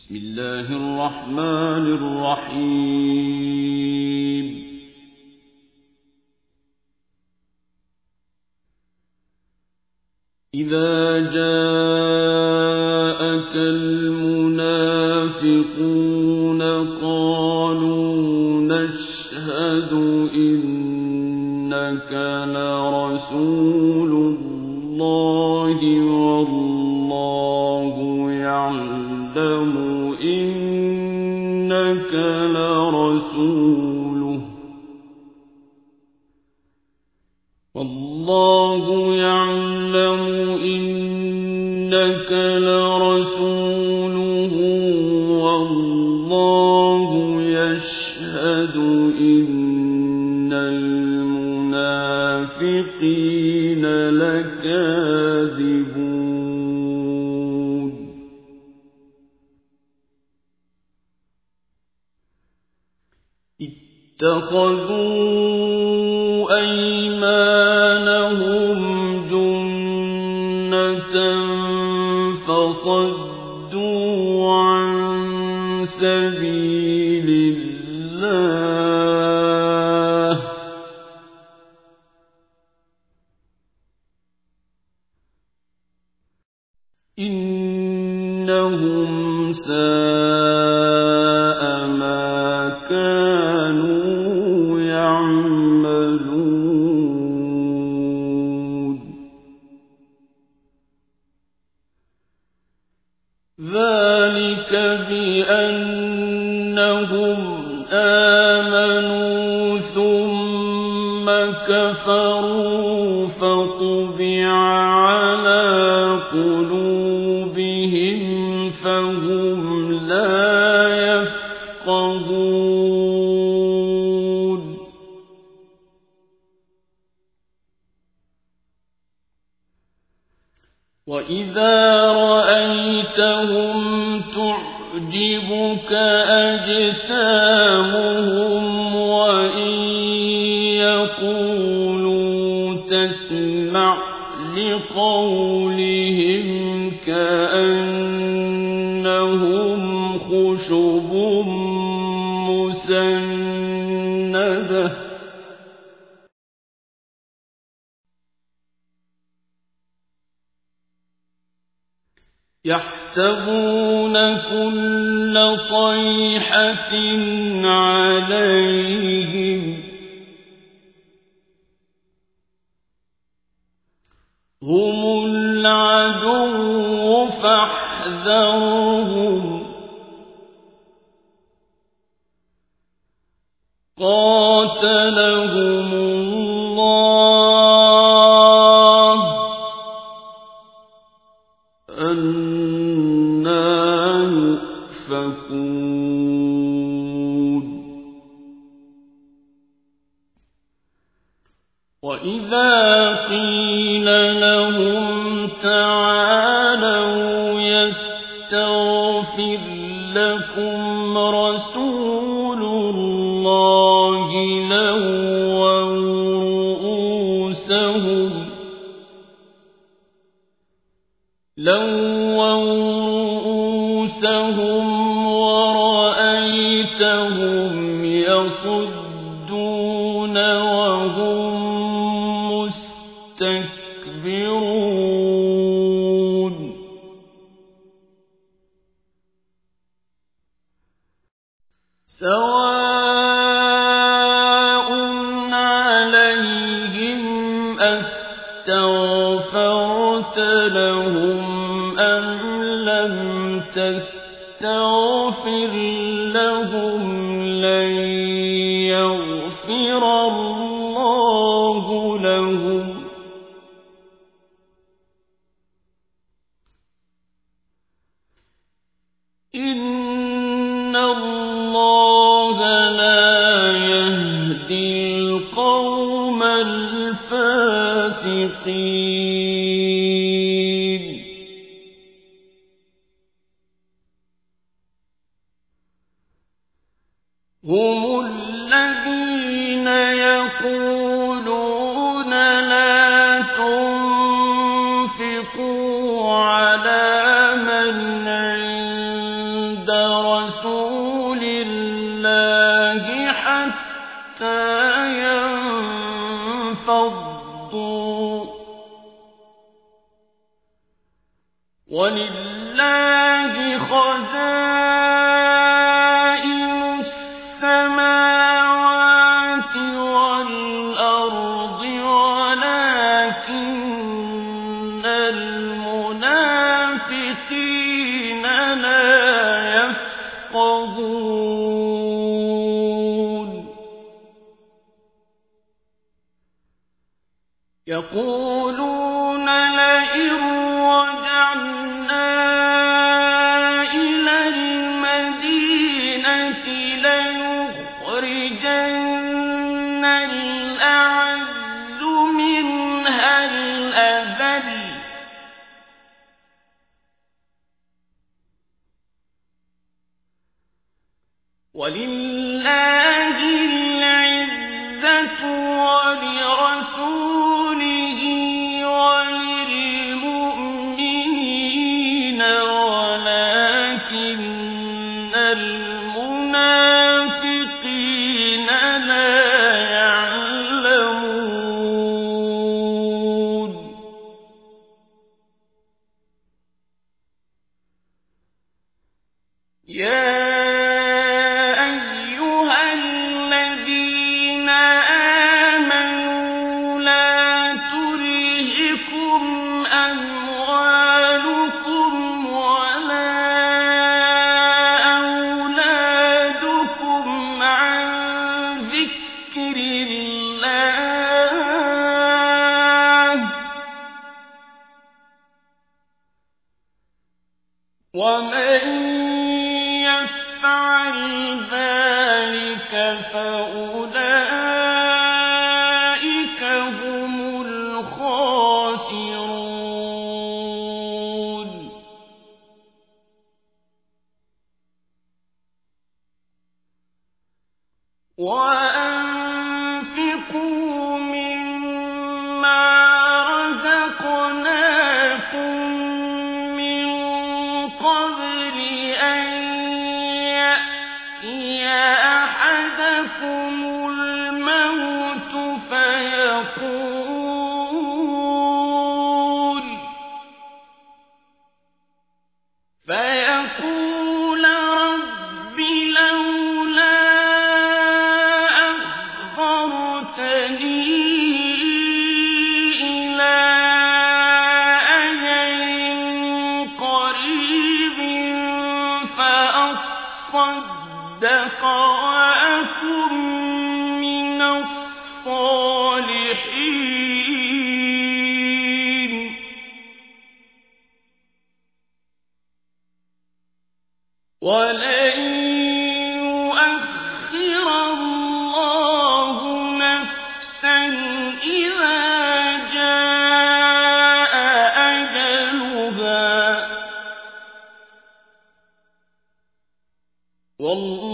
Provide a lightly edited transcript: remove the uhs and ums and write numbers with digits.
بسم الله الرحمن الرحيم إذا جاءك المنافقون قالوا نشهد إنك لرسول الله والله يعلم إنك لرسوله والله يشهد إن المنافقين لكاذبون اتخذوا أيمانهم جنة فصدوا عن سبيل الله إنهم ساء ما كانوا يعملون ذلك بأنهم آمنوا ثم كفروا فطبع على قلوبهم فهم لا يفقهون وإذا رأيتهم تعجبك أجسامهم وإن يقولوا تسمع لقولهم كأنهم خشب مسندة يحسبون كل صيحة عليهم هم العدو فاحذرهم قاتلهم الله أنى يؤفكون وإذا قيل لهم تعالوا يستغفر لكم رسول الله لووا رؤوسهم ورأيتهم يصدون وهم مستكبرون سواء عليهم أستغفرت لهم أم لم تستغفر لهم لن يغفر الله لهم إن الله لا يهدي القوم الفاسقين هم الذين يقولون لا تنفقوا على من عند عند رسول الله حتى ينفضوا ولله خزائن السماوات والأرض ولكن المنافقين لا يفقهون يقولون لئن رجعنا إلى المدينة ليخرجن الأعز منها الأذل ولله العزة ولرسوله وللمؤمنين ولكن المنافقين لا يعلمون يا أيها الذين آمنوا لا تلهكم أموالكم ولا أولادكم عن ذكر الله ومن يفعل ذلك فأولئك هم الخاسرون وأنفقوا مما رزقناكم من قبل أن يأتي أحدكم الموت فيقول رب لولا أخرتني إلى أجل قريب فأصدق وأكن من الصالحين ولن يؤخر الله نفسا إذا جاء أجلها والله